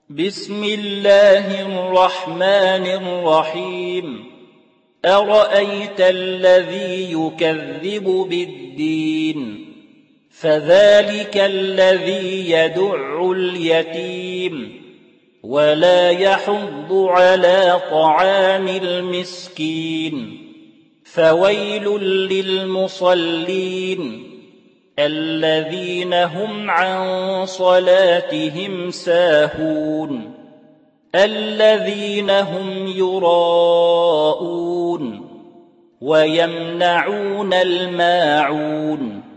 بسم الله الرحمن الرحيم أرأيت الذي يكذب بالدين فذلك الذي يدع اليتيم ولا يحض على طعام المسكين فويل للمصلين الذين هم عن صلاتهم ساهون الذين هم يراءون ويمنعون الماعون